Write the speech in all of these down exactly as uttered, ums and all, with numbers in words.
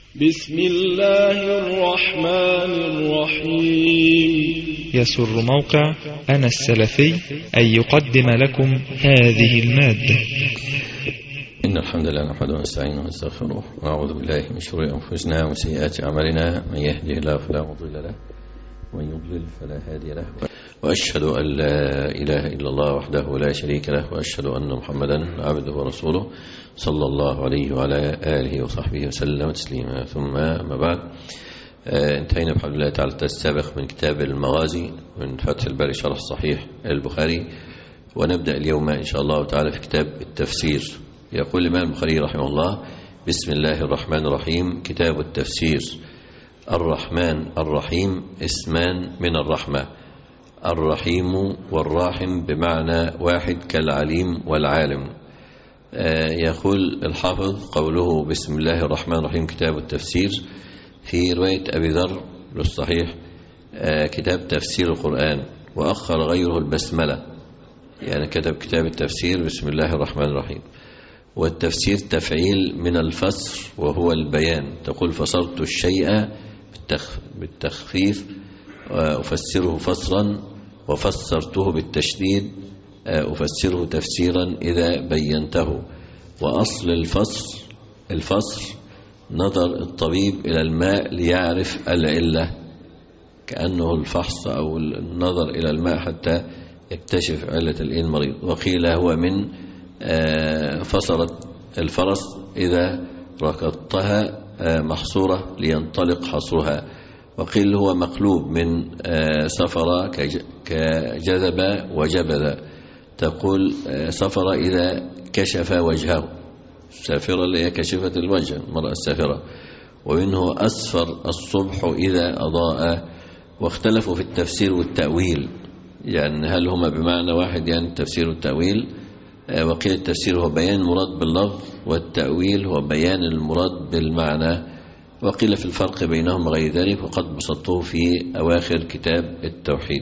بسم الله الرحمن الرحيم. يسر موقع أنا السلفي أن يقدم لكم هذه المادة. إن الحمد لله نحمده ونستعينه ونستغفره ونعوذ بالله من شرور أنفسنا ومن سيئات أعمالنا، من يهده الله فلا مضل له ومن يضلل فلا هادي له، وأشهد أن لا إله إلا الله وحده لا شريك له، وأشهد أن محمدا عبده ورسوله صلى الله عليه وعلى آله وصحبه وسلم تسليما. ثم ما بعد، انتهينا بحمد الله تعالى السابق من كتاب المغازي من فتح الباري شرح صحيح البخاري، ونبدأ اليوم إن شاء الله تعالى في كتاب التفسير. يقول الإمام البخاري رحمه الله: بسم الله الرحمن الرحيم. كتاب التفسير. الرحمن الرحيم اسمان من الرحمة، الرحيم والراحم بمعنى واحد كالعليم والعالم. يقول الحافظ قوله بسم الله الرحمن الرحيم كتاب التفسير في رواية أبي ذر للصحيح كتاب تفسير القرآن، وأخر غيره البسملة، يعني كتب كتاب التفسير بسم الله الرحمن الرحيم. والتفسير تفعيل من الفسر وهو البيان، تقول فسرت الشيء بالتخفيف أفسره فسرا، وفسرته بالتشديد أفسره تفسيرا إذا بينته. وأصل الفسر الفسر نظر الطبيب إلى الماء ليعرف العلة، كأنه الفحص أو النظر إلى الماء حتى يكتشف علة المريض. وقيل هو من فسرت الفرس إذا ركضتها محصورة لينطلق حصرها. وقيل هو مقلوب من سفر كجذب وجبذ، تقول سفر إذا كشف وجهه، سافرة اللي هي كشفت الوجه، المرأة السافرة. ومنه أسفر الصبح إذا أضاء. واختلفوا في التفسير والتأويل، يعني هل هما بمعنى واحد، يعني التفسير والتأويل. وقيل التفسير هو بيان المراد باللفظ، والتأويل هو بيان المراد بالمعنى. وقيل في الفرق بينهم غير ذلك، وقد بسطوه في أواخر كتاب التوحيد.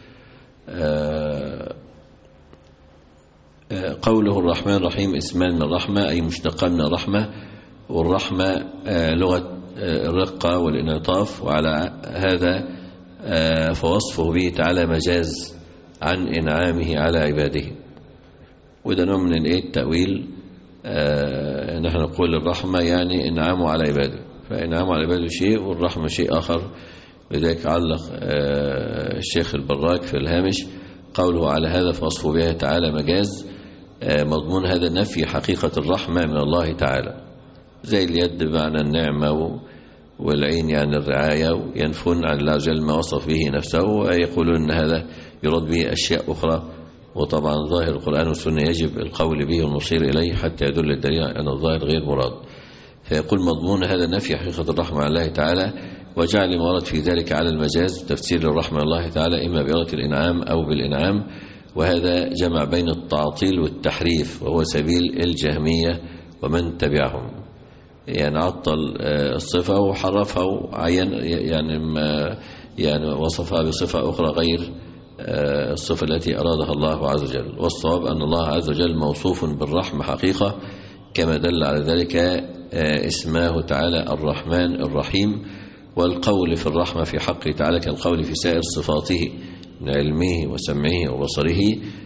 قوله الرحمن الرحيم اسمان من الرحمة، أي مشتقة من الرحمة، والرحمة لغة الرقة والانعطاف، وعلى هذا فوصفه به تعالى مجاز عن إنعامه على عباده. وده نوع من التأويل. نحن نقول الرحمة يعني إنعامه على عباده، فإنعامه على عباده شيء والرحمة شيء آخر. لذلك علق الشيخ البراك في الهامش قوله على هذا فوصفه به تعالى مجاز، مضمون هذا نفي حقيقة الرحمة من الله تعالى، زي اليد بمعنى النعمة والعين يعني الرعاية، وينفون عن الله عز وجل ما وصف به نفسه، ويقولون أن هذا يراد به أشياء أخرى. وطبعا ظاهر القرآن والسنة يجب القول به والمصير إليه حتى يدل الدليل أن الظاهر غير مراد. فيقول مضمون هذا نفي حقيقة الرحمة على الله تعالى، وجعل ما ورد في ذلك على المجاز، تفسير الرحمة الله تعالى إما بإرادة الإنعام أو بالإنعام. وهذا جمع بين التعطيل والتحريف، وهو سبيل الجهمية ومن تبعهم، يعني عطل الصفة وحرفها وعين، يعني ما يعني وصفها بصفة أخرى غير الصفة التي أرادها الله عز وجل. والصواب أن الله عز وجل موصوف بالرحمة حقيقة، كما دل على ذلك اسماه تعالى الرحمن الرحيم. والقول في الرحمة في حقه تعالى كالقول في سائر صفاته من علمه وسمعه وبصره،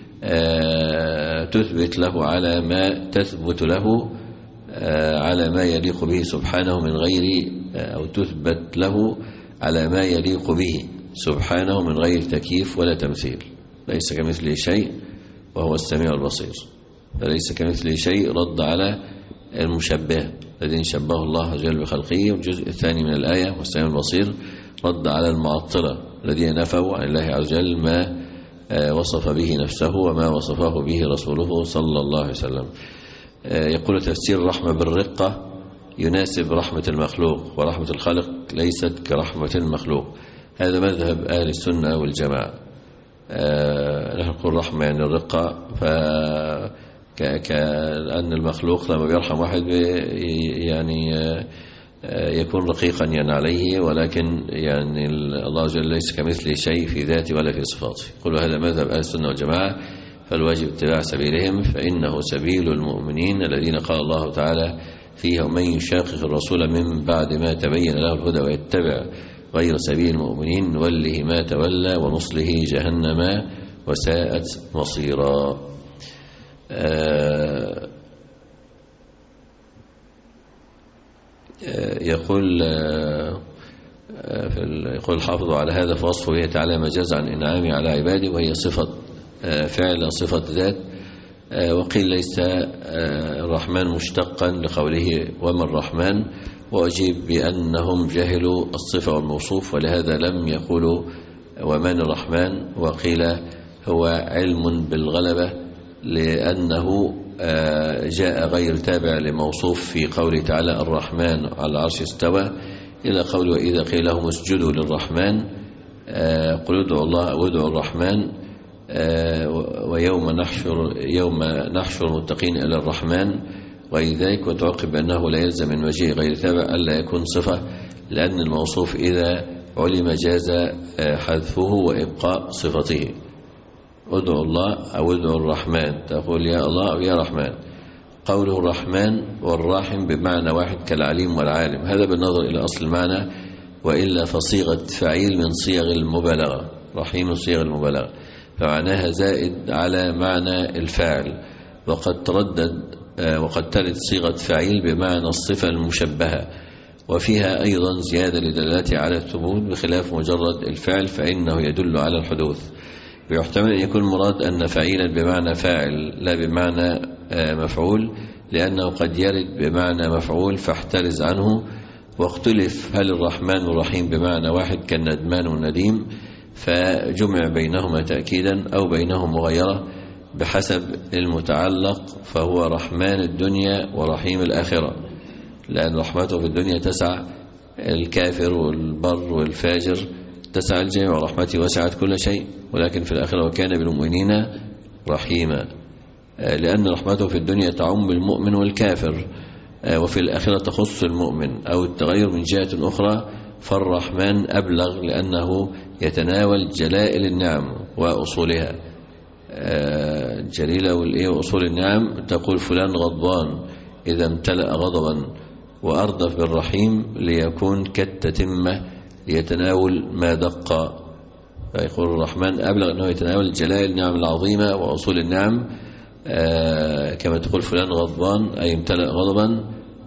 تثبت له على ما تثبت له على ما يليق به سبحانه من غير، أو تثبت له على ما يليق به سبحانه من غير تكييف ولا تمثيل. ليس كمثله شيء وهو السميع البصير. فليس كمثله شيء رد على المشبه الذين شبهه الله عز وجل بخلقه. والجزء الثاني من الآية والسميع البصير رد على المعطلة الذين نفوا عن الله عز وجل ما وصف به نفسه وما وصفه به رسوله صلى الله عليه وسلم. يقول تفسير الرحمة بالرقة يناسب رحمة المخلوق، ورحمة الخالق ليست كرحمة المخلوق. هذا مذهب أهل السنة والجماعة. نحن نقول رحمة يعني الرقة، كأن المخلوق لما بيرحم واحد يعني يكون رقيقا يعني عليه، ولكن يعني الله عز وجل ليس كمثله شيء في ذاته ولا في صفاته. يقول هذا مذهب أهل السنة والجماعة، فالواجب اتباع سبيلهم، فإنه سبيل المؤمنين الذين قال الله تعالى فيها ومن يشاقق الرسول من بعد ما تبين له الهدى ويتبع غير سبيل المؤمنين نوله ما تولى ونصله جهنم وساءت مصيرا. آه يقول يقول الحافظ على هذا فوصفه هي تعالى مجاز عن إنعامه على عباده، وهي صفة فعل صفة ذات. وقيل ليس الرحمن مشتقا لقوله وما الرحمن، وأجيب بأنهم جهلوا الصفة والموصوف ولهذا لم يقولوا ومن الرحمن. وقيل هو علم بالغلبة لأنه جاء غير تابع لموصوف في قوله تعالى الرحمن على العرش استوى إلى قول وإذا قيل لهم اسجدوا للرحمن قل ادعوا الله أو ادعوا الرحمن ويوم نحشر يوم نحشر المتقين إلى الرحمن ولذلك. وتعقب أنه لا يلزم من مجيء غير تابع ألا يكون صفة، لأن الموصوف إذا علم جاز حذفه وإبقاء صفته. ادعوا الله أو ادعوا الرحمن، تقول يا الله أو يا رحمن. قوله الرحمن والراحم بمعنى واحد كالعليم والعالم، هذا بالنظر إلى أصل المعنى، وإلا فصيغة فعيل من صيغ المبالغة، رحيم صيغ المبالغة، فمعناها زائد على معنى الفاعل. وقد تردد وقد ترد صيغة فعيل بمعنى الصفة المشبهة، وفيها أيضا زيادة لدلالته على الثبوت بخلاف مجرد الفعل فإنه يدل على الحدوث. ويحتمل أن يكون مراد أن فعيلا بمعنى فاعل لا بمعنى مفعول، لأنه قد يرد بمعنى مفعول فاحترز عنه. واختلف هل الرحمن والرحيم بمعنى واحد كالندمان والنديم، فجمع بينهما تأكيدا أو بينهم مغيرة بحسب المتعلق، فهو رحمن الدنيا ورحيم الآخرة، لأن رحمته في الدنيا تسع الكافر والبر والفاجر، تسع الجميع، ورحمتي وسعت كل شيء، ولكن في الآخرة وكان بالمؤمنين رحيما، لأن رحمته في الدنيا تعم المؤمن والكافر، وفي الآخرة تخص المؤمن. أو التغير من جهة أخرى، فالرحمن أبلغ لأنه يتناول جلائل النعم وأصولها جليلة وأصول النعم. تقول فلان غضبان إذا امتلأ غضبا، وأردف بالرحيم ليكون كالتتمة ليتناول ما دق. فيقول الرحمن أبلغ أنه يتناول جلائل النعم العظيمة وأصول النعم، كما تقول فلان غضبان أي امتلأ غضبا.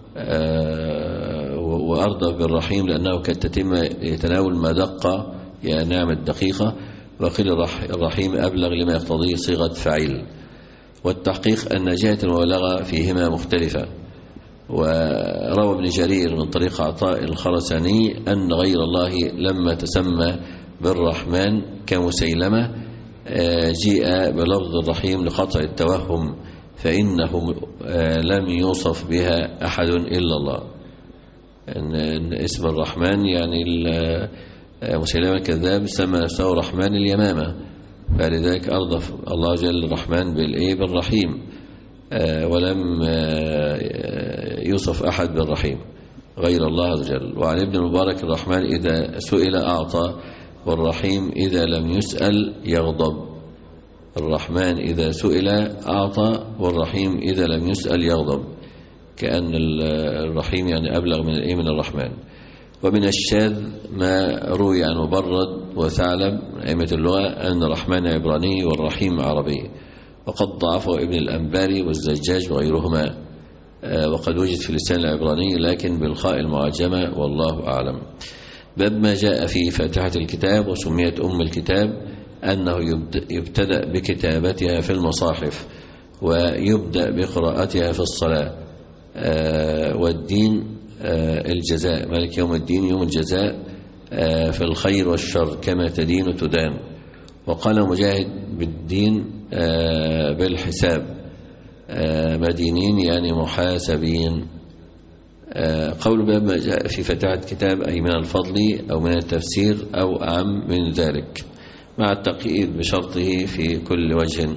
وأردف بالرحيم لأنه كالتتمة يتناول ما دق يا نعم الدقيقة. وقيل الرحيم أبلغ لما يقتضيه صيغة فعيل. والتحقيق أن جهة المبالغة فيهما مختلفة. وروى ابن جرير من طريق عطاء الخرساني أن غير الله لما تسمى بالرحمن كمسيلمة جيء بلفظ الرحيم لقطع التوهم، فإنه لم يوصف بها أحد إلا الله. إن اسم الرحمن يعني مسيلمة كذاب سمى نفسه رحمن اليمامة، فلذلك أرضف الله جل الرحمن بالإيه بالرحيم، ولم يوصف أحد بالرحيم غير الله عز وجل. وعن ابن المبارك الرحمن إذا سئل أعطى، والرحيم إذا لم يسأل يغضب. الرحمن إذا سئل أعطى، والرحيم إذا لم يسأل يغضب، كأن الرحيم يعني أبلغ من الإيه من الرحمن. ومن الشاذ ما روي عن مبرد وثعلب أئمة اللغة أن الرحمن عبراني والرحيم عربي، وقد ضعفه ابن الأنباري والزجاج وغيرهما، وقد وجد في اللسان العبراني لكن بالخاء المعجمة والله أعلم. باب ما جاء في فاتحة الكتاب وسميت أم الكتاب أنه يبتدأ بكتابتها في المصاحف ويبدأ بقراءتها في الصلاة. والدين الجزاء، مالك يوم الدين يوم الجزاء في الخير والشر كما تدين تدان. وقال مجاهد بالدين بالحساب، مدينين يعني محاسبين. قول باب ما جاء في فتحة كتاب أي من الفضل أو من التفسير أو أعم من ذلك، مع التقييد بشرطه في كل وجه.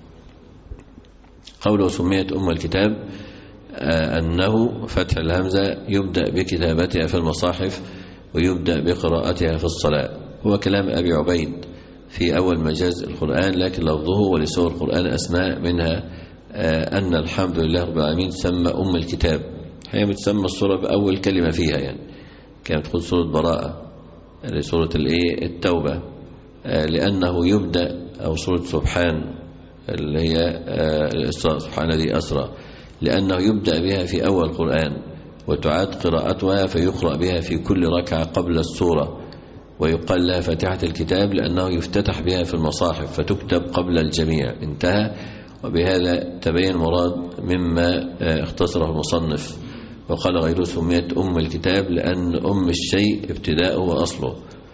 قوله سميت أم الكتاب أنه فتح الهمزة يبدأ بكتابتها في المصاحف ويبدأ بقراءتها في الصلاة. هو كلام أبي عبيد في أول مجاز القرآن، لكن لفظه ولسور القرآن أسماء، منها أن الحمد لله رب العالمين سمى أم الكتاب هي بتسمى السورة بأول كلمة فيها، يعني كانت تقول سورة براءة لسورة الإيه التوبة، لأنه يبدأ، أو سورة سبحان اللي هي الإسراء، سبحان الذي أسرى، لأنه يبدأ بها في أول القرآن وتعاد قراءتها فيقرأ بها في كل ركعة قبل السورة، ويقال لها فاتحة الكتاب لأنه يفتتح بها في المصاحف فتكتب قبل الجميع. انتهى. وبهذا تبين المراد مما اختصره المصنف وقال غيره سميت أم الكتاب لأن أم الشيء ابتداءه وأصله،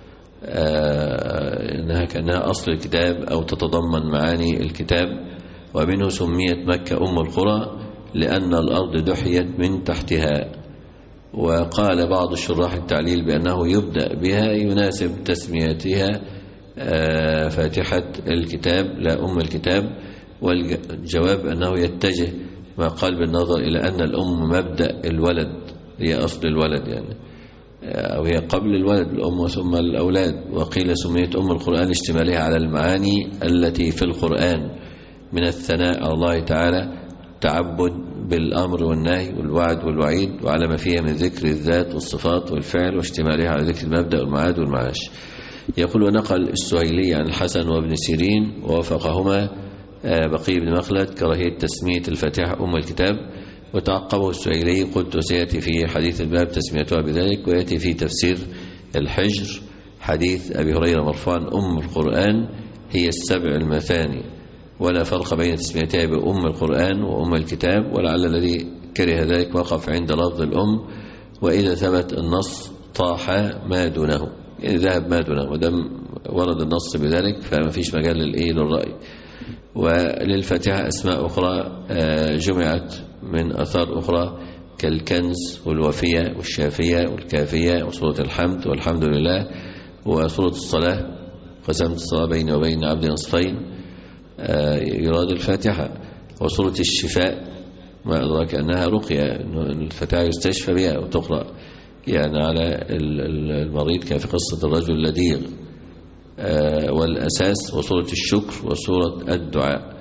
إنها كأنها أصل الكتاب أو تتضمن معاني الكتاب. ومنه سميت مكة أم القرى لأن الأرض دحيت من تحتها. وقال بعض الشراح التعليل بأنه يبدأ بها يناسب تسميتها فاتحة الكتاب لا أم الكتاب، والجواب أنه يتجه ما قال بالنظر إلى أن الأم مبدأ الولد، هي أصل الولد يعني، أو هي قبل الولد الأم ثم الأولاد. وقيل سميت أم القرآن اشتمالها على المعاني التي في القرآن من الثناء على الله تعالى، تعبد بالأمر والنهي والوعد والوعيد، وعلى ما فيها من ذكر الذات والصفات والفعل، واشتمالها على ذكر المبدأ والمعاد والمعاش. يقول ونقل السهيلي عن الحسن وابن سيرين ووافقهما بقي بن مخلد كراهية تسمية الفاتحة أم الكتاب، وتعقبه السهيلي قلت سيأتي في حديث الباب تسميتها بذلك، ويأتي في تفسير الحجر حديث أبي هريرة مرفوعا أم القرآن هي السبع المثاني، ولا فرق بين تسميتها بأم القرآن وأم الكتاب، ولعل الذي كره ذلك وقف عند لفظ الأم، وإذا ثبت النص طاح ما دونه، يعني ذهب ما دونه، ودم ورد النص بذلك فما فيش مجال للإيه للرأي. وللفاتحة أسماء أخرى جمعت من أثار أخرى كالكنز والوفية والشافية والكافية وسورة الحمد والحمد لله وسورة الصلاة، قسمت الصلاة بيني وبين عبد نصفين، يراد الفاتحة. وسورة الشفاء ما أدراك أنها رقية، الفاتحة يستشفى بها وتقرأ يعني على المريض كفي قصة الرجل اللديغ. والأساس وسورة الشكر وسورة الدعاء.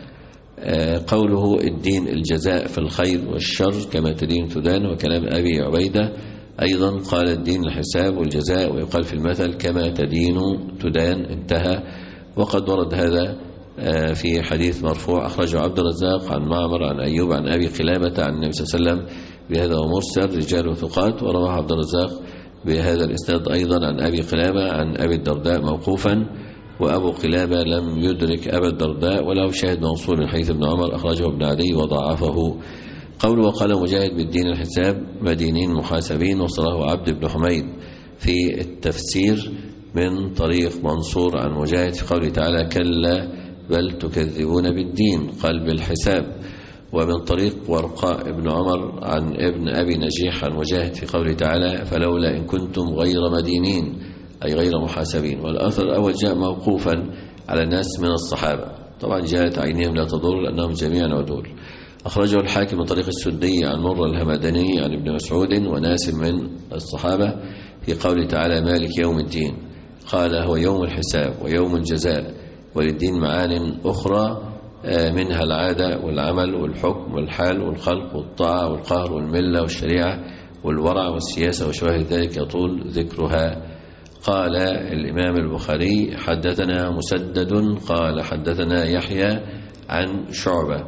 قوله الدين الجزاء في الخير والشر كما تدين تدان، وكلام أبي عبيدة أيضا قال الدين الحساب والجزاء، ويقال في المثل كما تدين تدان. انتهى. وقد ورد هذا في حديث مرفوع أخرجه عبد الرزاق عن معمر عن أيوب عن أبي قلابة عن النبي صلى الله عليه وسلم بهذا ومرسل رجال ثقات، ورواه عبد الرزاق بهذا الإسناد أيضا عن أبي قلابة عن أبي الدرداء موقوفا، وأبو قلابة لم يدرك أبا الدرداء وله شاهد موصول من حديث ابن عمر أخرجه ابن عدي وضعفه. قول وقال مجاهد بالدين الحساب مدينين محاسبين، وصله عبد بن حميد في التفسير من طريق منصور عن مجاهد في قوله تعالى كلا بل تكذبون بالدين قال بالحساب، ومن طريق ورقاء بن عمر عن ابن أبي نجيح عن مجاهد في قوله تعالى فلولا إن كنتم غير مدينين أي غير محاسبين. والأثر الأول جاء موقوفا على ناس من الصحابة، طبعا جاءت عينهم لا تضر لأنهم جميعا عدول. أخرجه الحاكم من طريق السدي عن مر الهمداني عن ابن مسعود وناس من الصحابة في قوله تعالى مالك يوم الدين، قال هو يوم الحساب ويوم الجزاء، وللدين معان أخرى منها العادة والعمل والحكم والحال والخلق والطاعة والقهر والملة والشريعة والورع والسياسة وشواهد ذلك يطول ذكرها. قال الإمام البخاري حدثنا مسدد قال حدثنا يحيى عن شعبة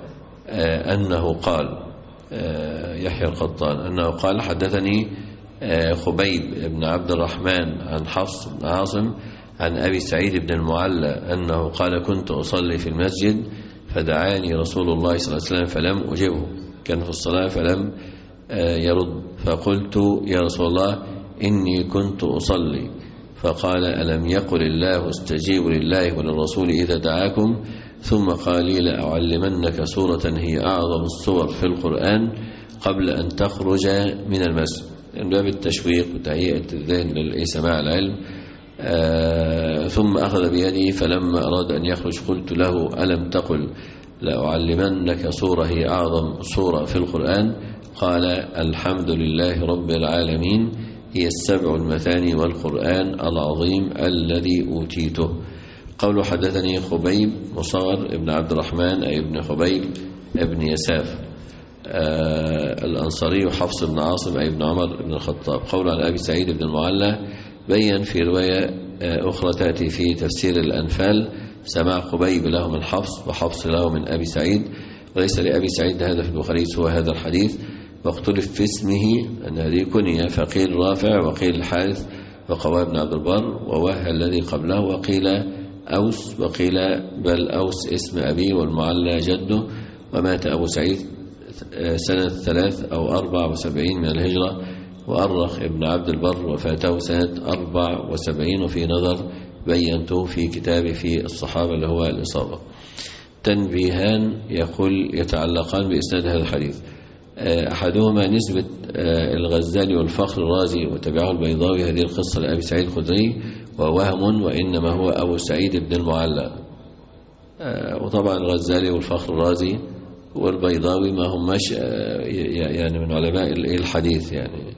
أنه قال يحيى القطان أنه قال حدثني خبيب بن عبد الرحمن عن حفص بن عاصم عن أبي سعيد بن المعلى أنه قال كنت أصلي في المسجد فدعاني رسول الله صلى الله عليه وسلم فلم أجبه، كان في الصلاة فلم يرد، فقلت يا رسول الله إني كنت أصلي، فقال ألم يقل الله استجيبوا لله وللرسول إذا دعاكم، ثم قال لي لأعلمنك سورة هي أعظم السور في القرآن قبل أن تخرج من المسجد، من باب التشويق وتهيئة الذهن لسماع العلم. آه ثم أخذ بيدي فلما أراد أن يخرج قلت له ألم تقل لأعلمنك سورة هي أعظم سورة في القرآن؟ قال الحمد لله رب العالمين هي السبع المثاني والقرآن العظيم الذي أوتيته. قول حدثني خبيب مصغر ابن عبد الرحمن أي ابن خبيب ابن يساف آه الأنصاري حفص بن عاصم أي بن عمر بن الخطاب. قول عن أبي سعيد بن المعلى بين في رواية آه أخرى تأتي في تفسير الأنفال سماع قبيب له من حفص وحفص له من أبي سعيد، وليس لأبي سعيد هذا في البخاري سوى هذا الحديث. واختلف في اسمه أن هذه كنية، فقيل رافع وقيل الحارث وقوى بن عبد البر ووهى الذي قبله، وقيل أوس وقيل بل أوس اسم أبي والمعلى جده. ومات أبو سعيد سنة ثلاث أو أربع وسبعين من الهجرة، وأرخ ابن عبد البر وفاته سنة أربع وسبعين، وفي نظر بينته في كتابي في الصحابة اللي هو الإصابة. تنبيهان يقول يتعلقان بإسناد هذا الحديث. أحدهما نسبة الغزالي والفخر الرازي وتبعه البيضاوي هذه القصة لأبي سعيد الخدري ووهم، وإنما هو أبو سعيد بن المعلى. وطبعا الغزالي والفخر الرازي والبيضاوي ما هم مش يعني من علماء الحديث، يعني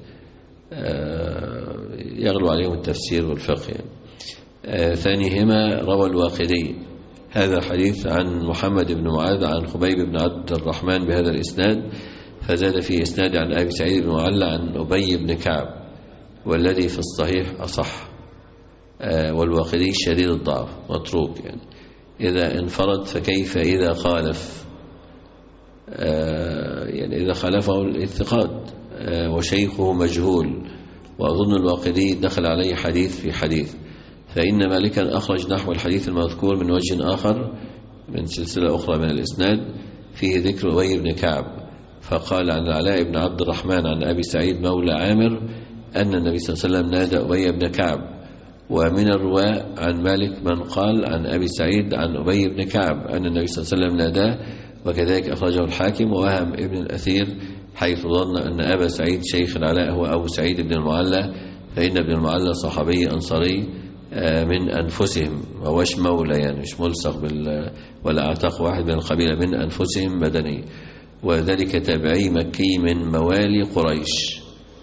يغلو عليهم التفسير والفقه يعني. ثانيهما روى الواقدي هذا الحديث عن محمد بن معاذ عن خبيب بن عبد الرحمن بهذا الإسناد، فزاد في إسناد عن أبي سعيد بن المعلى عن أبي بن كعب، والذي في الصحيح أصح. والواقدي شديد الضعف متروك، يعني إذا انفرد فكيف إذا خالف، يعني إذا خالفه الاتقاد، وشيخه مجهول. وأظن الواقدي دخل عليه حديث في حديث، فإن مالكا أخرج نحو الحديث المذكور من وجه آخر من سلسلة أخرى من الإسناد فيه ذكر أبي بن كعب، فقال عن العلاء بن عبد الرحمن عن أبي سعيد مولى عامر أن النبي صلى الله عليه وسلم نادى أبي بن كعب. ومن الرواة عن مالك من قال عن أبي سعيد عن أبي بن كعب أن النبي صلى الله عليه وسلم ناداه، وكذلك أخرجه الحاكم. ووهم ابن الأثير حيث ظن أن أبا سعيد شيخ العلاء هو أبو سعيد بن المعلى، فإن ابن المعلى صحابي أنصاري من أنفسهم، ووش مولى يعني مش ملصق بال ولا أعتق واحد من القبيلة، من أنفسهم مدني، وذلك تابعي مكي من موالي قريش.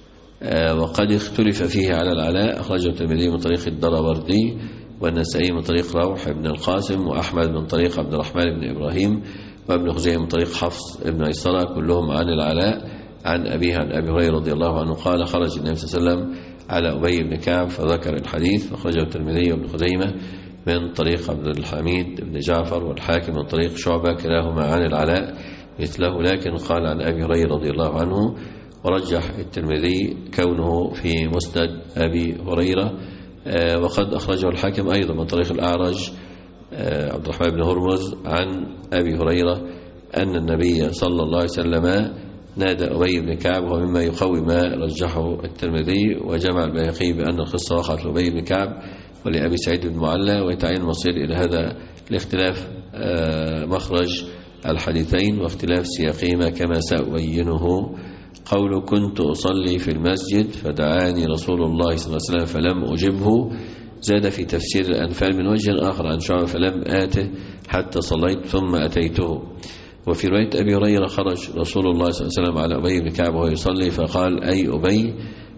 وقد اختلف فيه على العلاء، أخرجه الترمذي من طريق الدراوردي والنسائي من طريق روح بن القاسم، وأحمد من طريق عبد الرحمن بن إبراهيم، وابن خزيمة من طريق حفص بن عيسرة، كلهم عن العلاء عن أبيه عن أبي هريرة رضي الله عنه قال خرج النبي صلى الله عليه وسلم على أبي بن كعب فذكر الحديث، فأخرجه الترمذي وابن خزيمة من طريق عبد الحميد بن جعفر والحاكم من طريق شعبة كلاهما عن العلاء مثله، لكن قال عن أبي هريرة رضي الله عنه. ورجح الترمذي كونه في مسند أبي هريرة. وقد أخرجه الحاكم أيضا من طريق الأعرج عبد الرحمن بن هرمز عن أبي هريرة أن النبي صلى الله عليه وسلم نادى أبي بن كعب، ومما يقوي ما رجحه الترمذي. وجمع البيهقي بأن القصة وقعت لأبي بن كعب ولأبي سعيد بن المعلى، ويتعين المصير إلى هذا الاختلاف مخرج الحديثين واختلاف سياقهما كما سأبينه. قول كنت أصلي في المسجد فدعاني رسول الله صلى الله عليه وسلم فلم أجبه، زاد في تفسير الأنفال من وجه آخر عن شعب فلم آته حتى صليت ثم أتيته. وفي رواية أبي هريرة خرج رسول الله صلى الله عليه وسلم على أبي بن كعب وهو يصلي فقال أي أبي،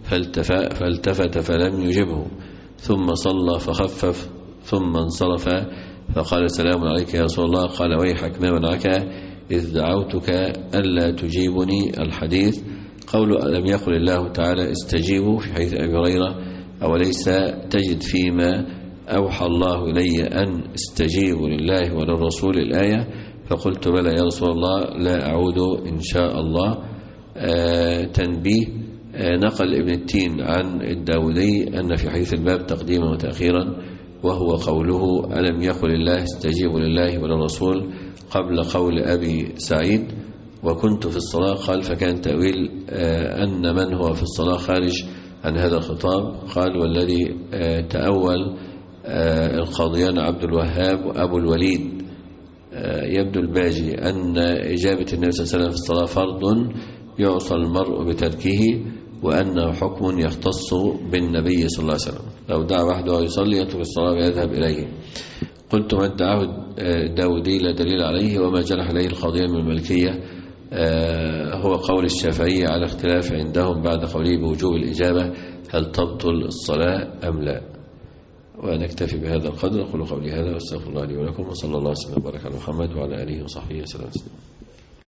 فالتفت فلم يجبه، ثم صلى فخفف ثم انصرف فقال سلام عليك يا رسول الله، قال ويحك ما منعك إذ دعوتك ألا تجيبني. الحديث. قول لم يقل الله تعالى استجيبوا في حديث أبي هريرة أوليس تجد فيما أوحى الله إلي أن استجيبوا لله وللرسول الآية، فقلت بلى يا رسول الله لا أعود إن شاء الله. آه تنبيه. آه نقل ابن التين عن الداودي أن في حديث الباب تقديما وتأخيرا، وهو قوله ألم يقل الله استجيبوا لله وللرسول قبل قول أبي سعيد وكنت في الصلاة، قال فكان تأويل آه أن من هو في الصلاة خارج عن هذا الخطاب. قال والذي آه تأول آه القاضيان عبد الوهاب وأبو الوليد يبدو الباجي أن إجابة النبي صلى الله عليه وسلم في الصلاة فرض يعصى المرء بتركه، وأنه حكم يختص بالنبي صلى الله عليه وسلم، لو دعا وحده يصلي يترك الصلاة ويذهب إليه. قلت ما ادعاه الداودي لا دليل عليه، وما جرح عليه القاضيان من الملكية هو قول الشافعية على اختلاف عندهم بعد قوله بوجوب الإجابة هل تبطل الصلاة أم لا. ونكتفي بهذا القدر. أقول قولي هذا واستغفر الله لي ولكم، وصلى الله وسلم وبارك على محمد وعلى آله وصحبه وسلم.